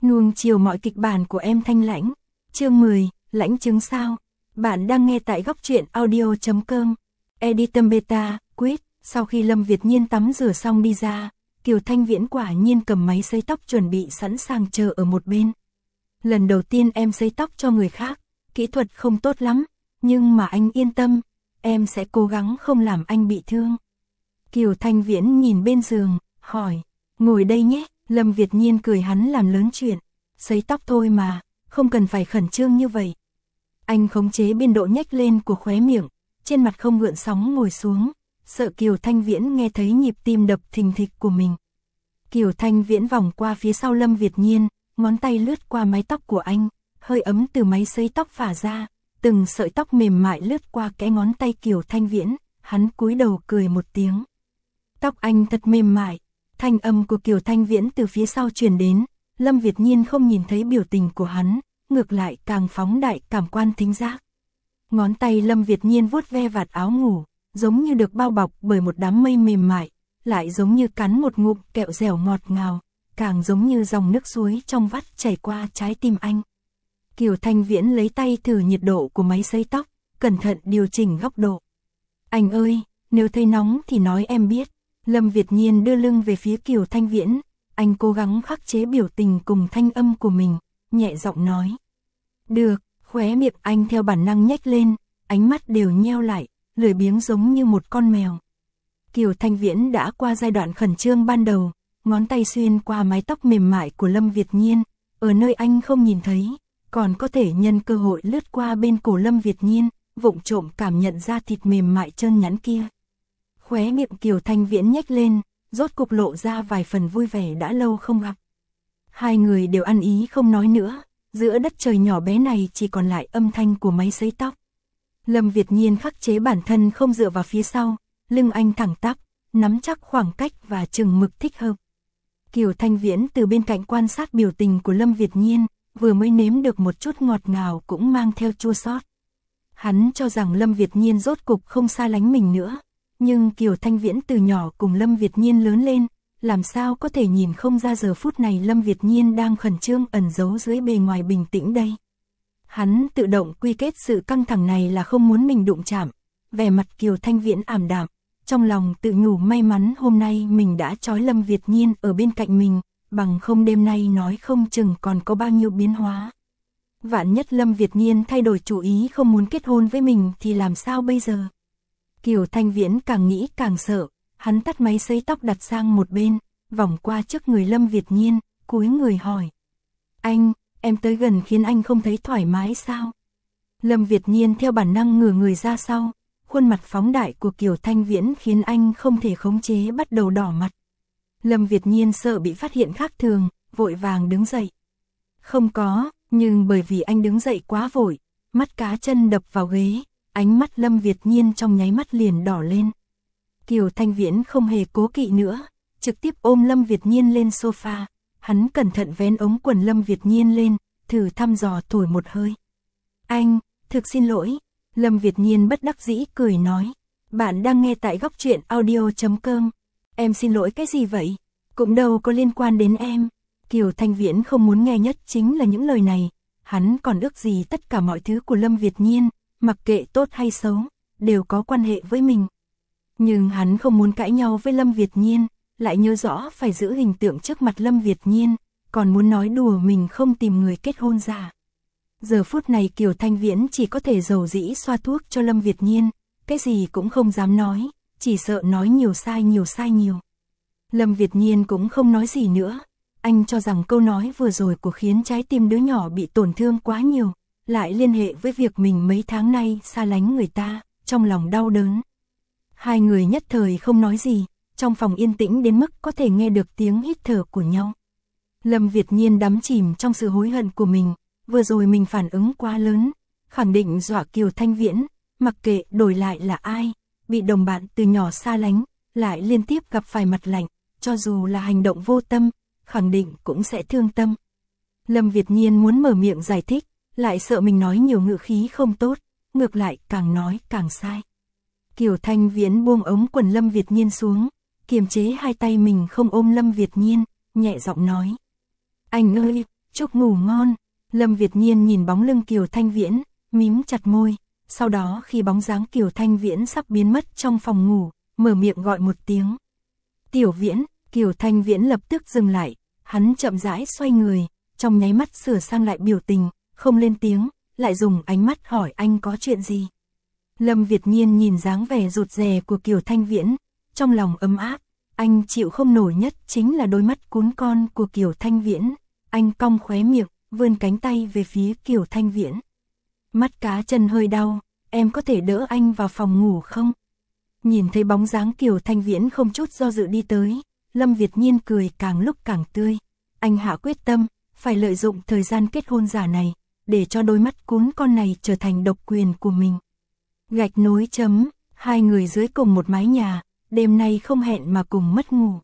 Nuông chiều mọi kịch bản của em Thanh Lãnh. Chương 10, lãnh chứng sao? Bạn đang nghe tại góc truyện audio.com. Editor Beta, Quýt. Sau khi Lâm Việt Nhiên tắm rửa xong đi ra, Kiều Thanh Viễn quả nhiên cầm máy sấy tóc chuẩn bị sẵn sàng chờ ở một bên. Lần đầu tiên em sấy tóc cho người khác, kỹ thuật không tốt lắm, nhưng mà anh yên tâm, em sẽ cố gắng không làm anh bị thương. Kiều Thanh Viễn nhìn bên giường, hỏi, ngồi đây nhé. Lâm Việt Nhiên cười hắn làm lớn chuyện, sấy tóc thôi mà, không cần phải khẩn trương như vậy. Anh khống chế biên độ nhếch lên của khóe miệng, trên mặt không gợn sóng ngồi xuống, sợ Kiều Thanh Viễn nghe thấy nhịp tim đập thình thịch của mình. Kiều Thanh Viễn vòng qua phía sau Lâm Việt Nhiên, ngón tay lướt qua mái tóc của anh, hơi ấm từ máy sấy tóc phả ra, từng sợi tóc mềm mại lướt qua cái ngón tay Kiều Thanh Viễn, hắn cúi đầu cười một tiếng. Tóc anh thật mềm mại. Thanh âm của Kiều Thanh Viễn từ phía sau truyền đến, Lâm Việt Nhiên không nhìn thấy biểu tình của hắn, ngược lại càng phóng đại cảm quan thính giác. Ngón tay Lâm Việt Nhiên vuốt ve vạt áo ngủ, giống như được bao bọc bởi một đám mây mềm mại, lại giống như cắn một ngụm kẹo dẻo ngọt ngào, càng giống như dòng nước suối trong vắt chảy qua trái tim anh. Kiều Thanh Viễn lấy tay thử nhiệt độ của máy sấy tóc, cẩn thận điều chỉnh góc độ. Anh ơi, nếu thấy nóng thì nói em biết. Lâm Việt Nhiên đưa lưng về phía Kiều Thanh Viễn, anh cố gắng khắc chế biểu tình cùng thanh âm của mình, nhẹ giọng nói. Được, khóe miệng anh theo bản năng nhếch lên, ánh mắt đều nheo lại, lười biếng giống như một con mèo. Kiều Thanh Viễn đã qua giai đoạn khẩn trương ban đầu, ngón tay xuyên qua mái tóc mềm mại của Lâm Việt Nhiên, ở nơi anh không nhìn thấy, còn có thể nhân cơ hội lướt qua bên cổ Lâm Việt Nhiên, vụng trộm cảm nhận ra thịt mềm mại trơn nhẵn kia. Khóe miệng Kiều Thanh Viễn nhếch lên, rốt cục lộ ra vài phần vui vẻ đã lâu không gặp. Hai người đều ăn ý không nói nữa, giữa đất trời nhỏ bé này chỉ còn lại âm thanh của máy sấy tóc. Lâm Việt Nhiên khắc chế bản thân không dựa vào phía sau, lưng anh thẳng tắp, nắm chắc khoảng cách và chừng mực thích hợp. Kiều Thanh Viễn từ bên cạnh quan sát biểu tình của Lâm Việt Nhiên, vừa mới nếm được một chút ngọt ngào cũng mang theo chua xót. Hắn cho rằng Lâm Việt Nhiên rốt cục không xa lánh mình nữa. Nhưng Kiều Thanh Viễn từ nhỏ cùng Lâm Việt Nhiên lớn lên, làm sao có thể nhìn không ra giờ phút này Lâm Việt Nhiên đang khẩn trương ẩn giấu dưới bề ngoài bình tĩnh đây. Hắn tự động quy kết sự căng thẳng này là không muốn mình đụng chạm, vẻ mặt Kiều Thanh Viễn ảm đạm, trong lòng tự nhủ may mắn hôm nay mình đã trói Lâm Việt Nhiên ở bên cạnh mình, bằng không đêm nay nói không chừng còn có bao nhiêu biến hóa. Vạn nhất Lâm Việt Nhiên thay đổi chủ ý không muốn kết hôn với mình thì làm sao bây giờ? Kiều Thanh Viễn càng nghĩ càng sợ, hắn tắt máy sấy tóc đặt sang một bên, vòng qua trước người Lâm Việt Nhiên, cúi người hỏi. Anh, em tới gần khiến anh không thấy thoải mái sao? Lâm Việt Nhiên theo bản năng ngửa người ra sau, khuôn mặt phóng đại của Kiều Thanh Viễn khiến anh không thể khống chế bắt đầu đỏ mặt. Lâm Việt Nhiên sợ bị phát hiện khác thường, vội vàng đứng dậy. Không có, nhưng bởi vì anh đứng dậy quá vội, mắt cá chân đập vào ghế. Ánh mắt Lâm Việt Nhiên trong nháy mắt liền đỏ lên. Kiều Thanh Viễn không hề cố kỵ nữa, trực tiếp ôm Lâm Việt Nhiên lên sofa. Hắn cẩn thận vén ống quần Lâm Việt Nhiên lên, thử thăm dò thổi một hơi. Anh, thực xin lỗi. Lâm Việt Nhiên bất đắc dĩ cười nói. Bạn đang nghe tại góc truyện audio.com. Em xin lỗi cái gì vậy? Cũng đâu có liên quan đến em. Kiều Thanh Viễn không muốn nghe nhất chính là những lời này. Hắn còn ước gì tất cả mọi thứ của Lâm Việt Nhiên, mặc kệ tốt hay xấu, đều có quan hệ với mình. Nhưng hắn không muốn cãi nhau với Lâm Việt Nhiên, lại nhớ rõ phải giữ hình tượng trước mặt Lâm Việt Nhiên, còn muốn nói đùa mình không tìm người kết hôn giả. Giờ phút này Kiều Thanh Viễn chỉ có thể dầu dĩ xoa thuốc cho Lâm Việt Nhiên, cái gì cũng không dám nói, chỉ sợ nói nhiều sai nhiều. Lâm Việt Nhiên cũng không nói gì nữa, anh cho rằng câu nói vừa rồi của khiến trái tim đứa nhỏ bị tổn thương quá nhiều. Lại liên hệ với việc mình mấy tháng nay xa lánh người ta, trong lòng đau đớn. Hai người nhất thời không nói gì, trong phòng yên tĩnh đến mức có thể nghe được tiếng hít thở của nhau. Lâm Việt Nhiên đắm chìm trong sự hối hận của mình, vừa rồi mình phản ứng quá lớn, khẳng định dọa Kiều Thanh Viễn, mặc kệ đổi lại là ai, bị đồng bạn từ nhỏ xa lánh, lại liên tiếp gặp phải mặt lạnh, cho dù là hành động vô tâm, khẳng định cũng sẽ thương tâm. Lâm Việt Nhiên muốn mở miệng giải thích, lại sợ mình nói nhiều ngữ khí không tốt, ngược lại càng nói càng sai. Kiều Thanh Viễn buông ống quần Lâm Việt Nhiên xuống, kiềm chế hai tay mình không ôm Lâm Việt Nhiên, nhẹ giọng nói. Anh ơi, Chúc ngủ ngon. Lâm Việt Nhiên nhìn bóng lưng Kiều Thanh Viễn, mím chặt môi, sau đó khi bóng dáng Kiều Thanh Viễn sắp biến mất trong phòng ngủ, mở miệng gọi một tiếng. Tiểu Viễn. Kiều Thanh Viễn lập tức dừng lại, hắn chậm rãi xoay người, trong nháy mắt sửa sang lại biểu tình, không lên tiếng, lại dùng ánh mắt hỏi anh có chuyện gì. Lâm Việt Nhiên nhìn dáng vẻ rụt rè của Kiều Thanh Viễn, trong lòng ấm áp, anh chịu không nổi nhất chính là đôi mắt cún con của Kiều Thanh Viễn, anh cong khóe miệng, vươn cánh tay về phía Kiều Thanh Viễn. Mắt cá chân hơi đau, em có thể đỡ anh vào phòng ngủ không? Nhìn thấy bóng dáng Kiều Thanh Viễn không chút do dự đi tới, Lâm Việt Nhiên cười càng lúc càng tươi. Anh hạ quyết tâm, phải lợi dụng thời gian kết hôn giả này, để cho đôi mắt cún con này trở thành độc quyền của mình. Gạch nối chấm, hai người dưới cùng một mái nhà, đêm nay không hẹn mà cùng mất ngủ.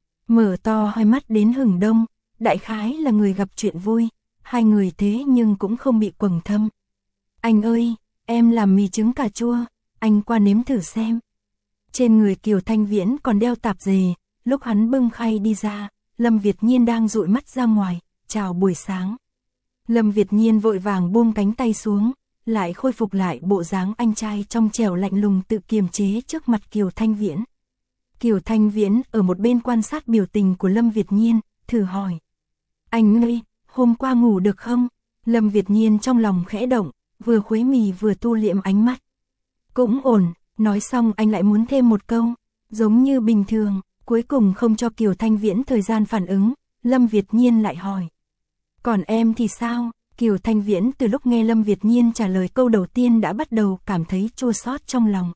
Mở to hai mắt đến hừng đông, đại khái là người gặp chuyện vui, hai người thế nhưng cũng không bị quầng thâm. Anh ơi, em làm mì trứng cà chua, anh qua nếm thử xem. Trên người Kiều Thanh Viễn còn đeo tạp dề, lúc hắn bưng khay đi ra, Lâm Việt Nhiên đang dụi mắt ra ngoài, chào buổi sáng. Lâm Việt Nhiên vội vàng buông cánh tay xuống, lại khôi phục lại bộ dáng anh trai trong trẻo lạnh lùng tự kiềm chế trước mặt Kiều Thanh Viễn. Kiều Thanh Viễn ở một bên quan sát biểu tình của Lâm Việt Nhiên, thử hỏi. Anh ơi, hôm qua ngủ được không? Lâm Việt Nhiên trong lòng khẽ động, vừa khuấy mì vừa tu liệm ánh mắt. Cũng ổn, nói xong anh lại muốn thêm một câu, giống như bình thường, cuối cùng không cho Kiều Thanh Viễn thời gian phản ứng, Lâm Việt Nhiên lại hỏi. Còn em thì sao? Kiều Thanh Viễn từ lúc nghe Lâm Việt Nhiên trả lời câu đầu tiên đã bắt đầu cảm thấy chua xót trong lòng.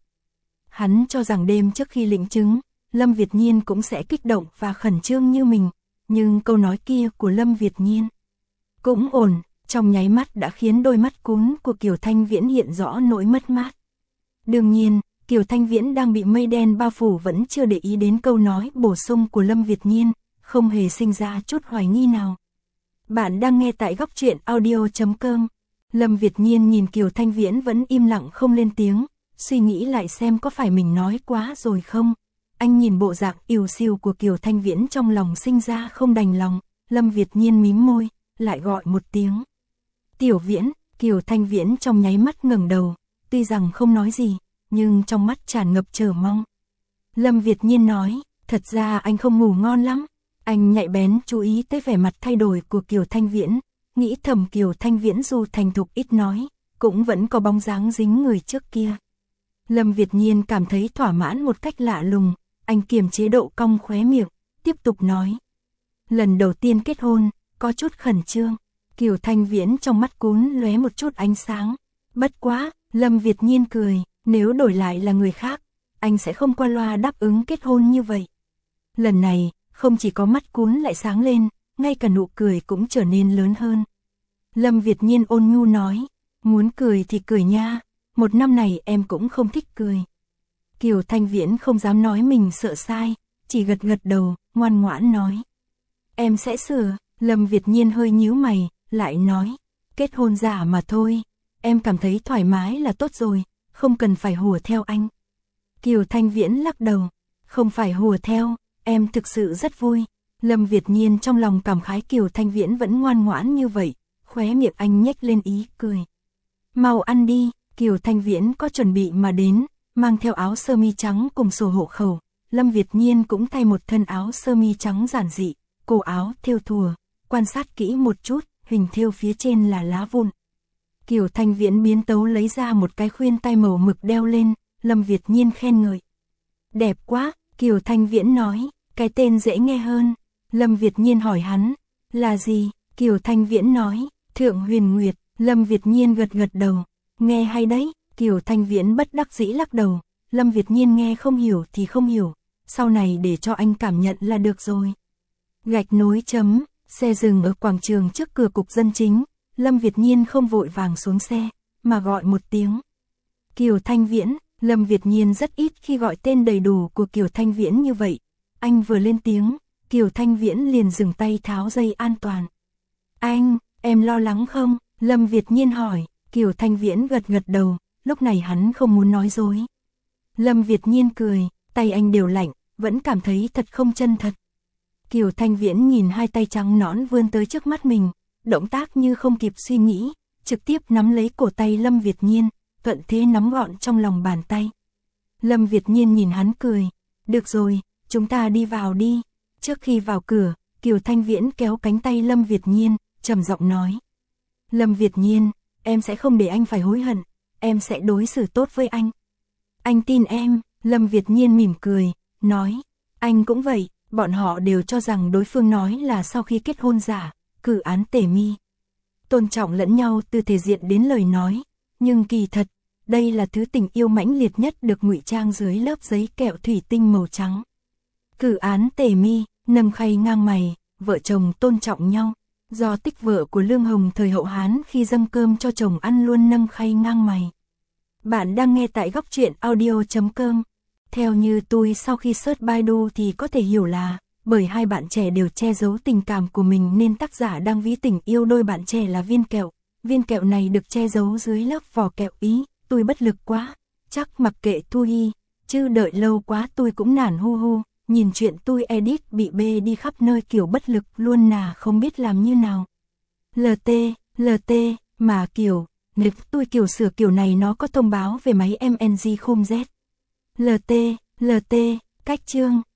Hắn cho rằng đêm trước khi lĩnh chứng, Lâm Việt Nhiên cũng sẽ kích động và khẩn trương như mình, nhưng câu nói kia của Lâm Việt Nhiên cũng ổn, trong nháy mắt đã khiến đôi mắt cún của Kiều Thanh Viễn hiện rõ nỗi mất mát. Đương nhiên, Kiều Thanh Viễn đang bị mây đen bao phủ vẫn chưa để ý đến câu nói bổ sung của Lâm Việt Nhiên, không hề sinh ra chút hoài nghi nào. Bạn đang nghe tại góc truyện audio.com. Lâm Việt Nhiên nhìn Kiều Thanh Viễn vẫn im lặng không lên tiếng, suy nghĩ lại xem có phải mình nói quá rồi không. Anh nhìn bộ dạng ỉu xìu của Kiều Thanh Viễn trong lòng sinh ra không đành lòng, Lâm Việt Nhiên mím môi, lại gọi một tiếng. Tiểu Viễn. Kiều Thanh Viễn trong nháy mắt ngẩng đầu, tuy rằng không nói gì, nhưng trong mắt tràn ngập chờ mong. Lâm Việt Nhiên nói, thật ra anh không ngủ ngon lắm. Anh nhạy bén chú ý tới vẻ mặt thay đổi của Kiều Thanh Viễn, nghĩ thầm Kiều Thanh Viễn dù thành thục ít nói, cũng vẫn có bóng dáng dính người trước kia. Lâm Việt Nhiên cảm thấy thỏa mãn một cách lạ lùng, anh kiềm chế độ cong khóe miệng, tiếp tục nói. Lần đầu tiên kết hôn, có chút khẩn trương. Kiều Thanh Viễn trong mắt cún lóe một chút ánh sáng. Bất quá, Lâm Việt Nhiên cười, nếu đổi lại là người khác, anh sẽ không qua loa đáp ứng kết hôn như vậy. Lần này, không chỉ có mắt cún lại sáng lên, ngay cả nụ cười cũng trở nên lớn hơn. Lâm Việt Nhiên ôn nhu nói, muốn cười thì cười nha, một năm này em cũng không thích cười. Kiều Thanh Viễn không dám nói mình sợ sai, chỉ gật gật đầu, ngoan ngoãn nói. Em sẽ sửa. Lâm Việt Nhiên hơi nhíu mày, lại nói, kết hôn giả mà thôi, em cảm thấy thoải mái là tốt rồi, không cần phải hùa theo anh. Kiều Thanh Viễn lắc đầu, không phải hùa theo, em thực sự rất vui. Lâm Việt Nhiên trong lòng cảm khái Kiều Thanh Viễn vẫn ngoan ngoãn như vậy, khóe miệng anh nhếch lên ý cười. Mau ăn đi. Kiều Thanh Viễn có chuẩn bị mà đến, mang theo áo sơ mi trắng cùng sổ hộ khẩu. Lâm Việt Nhiên cũng thay một thân áo sơ mi trắng giản dị, cổ áo thêu thùa, quan sát kỹ một chút, hình thêu phía trên là lá vụn. Kiều Thanh Viễn biến tấu lấy ra một cái khuyên tai màu mực đeo lên, Lâm Việt Nhiên khen ngợi. Đẹp quá. Kiều Thanh Viễn nói, cái tên dễ nghe hơn. Lâm Việt Nhiên hỏi hắn, là gì? Kiều Thanh Viễn nói, Thượng Huyền Nguyệt. Lâm Việt Nhiên gật gật đầu, nghe hay đấy. Kiều Thanh Viễn bất đắc dĩ lắc đầu, Lâm Việt Nhiên nghe không hiểu thì không hiểu, sau này để cho anh cảm nhận là được rồi. Gạch nối chấm, xe dừng ở quảng trường trước cửa cục dân chính, Lâm Việt Nhiên không vội vàng xuống xe, mà gọi một tiếng. Kiều Thanh Viễn. Lâm Việt Nhiên rất ít khi gọi tên đầy đủ của Kiều Thanh Viễn như vậy. Anh vừa lên tiếng, Kiều Thanh Viễn liền dừng tay tháo dây an toàn. Anh, em lo lắng không? Lâm Việt Nhiên hỏi. Kiều Thanh Viễn gật gật đầu, lúc này hắn không muốn nói dối. Lâm Việt Nhiên cười, tay anh đều lạnh, vẫn cảm thấy thật không chân thật. Kiều Thanh Viễn nhìn hai tay trắng nõn vươn tới trước mắt mình, động tác như không kịp suy nghĩ, trực tiếp nắm lấy cổ tay Lâm Việt Nhiên, thuận thế nắm gọn trong lòng bàn tay. Lâm Việt Nhiên nhìn hắn cười, được rồi, chúng ta đi vào đi. Trước khi vào cửa, Kiều Thanh Viễn kéo cánh tay Lâm Việt Nhiên, trầm giọng nói. Lâm Việt Nhiên, em sẽ không để anh phải hối hận, em sẽ đối xử tốt với anh. Anh tin em, Lâm Việt Nhiên mỉm cười, nói, anh cũng vậy, bọn họ đều cho rằng đối phương nói là sau khi kết hôn giả, cử án tể mi. Tôn trọng lẫn nhau từ thể diện đến lời nói, nhưng kỳ thật, đây là thứ tình yêu mãnh liệt nhất được ngụy trang dưới lớp giấy kẹo thủy tinh màu trắng. Cử án tể mi, nâng khay ngang mày, vợ chồng tôn trọng nhau. Do tích vợ của Lương Hồng thời hậu Hán khi dâng cơm cho chồng ăn luôn nâng khay ngang mày. Bạn đang nghe tại góc truyện audio.com. Theo như tôi sau khi search Baidu thì có thể hiểu là bởi hai bạn trẻ đều che giấu tình cảm của mình nên tác giả đang ví tình yêu đôi bạn trẻ là viên kẹo. Viên kẹo này được che giấu dưới lớp vỏ kẹo ý, tôi bất lực quá, chắc mặc kệ tôi, chứ đợi lâu quá tôi cũng nản hu hu. Nhìn chuyện tôi edit bị bê đi khắp nơi kiểu bất lực luôn nà không biết làm như nào. LT, mà kiểu, nếu tôi kiểu sửa kiểu này nó có thông báo về máy MNG không Z. LT, cách chương.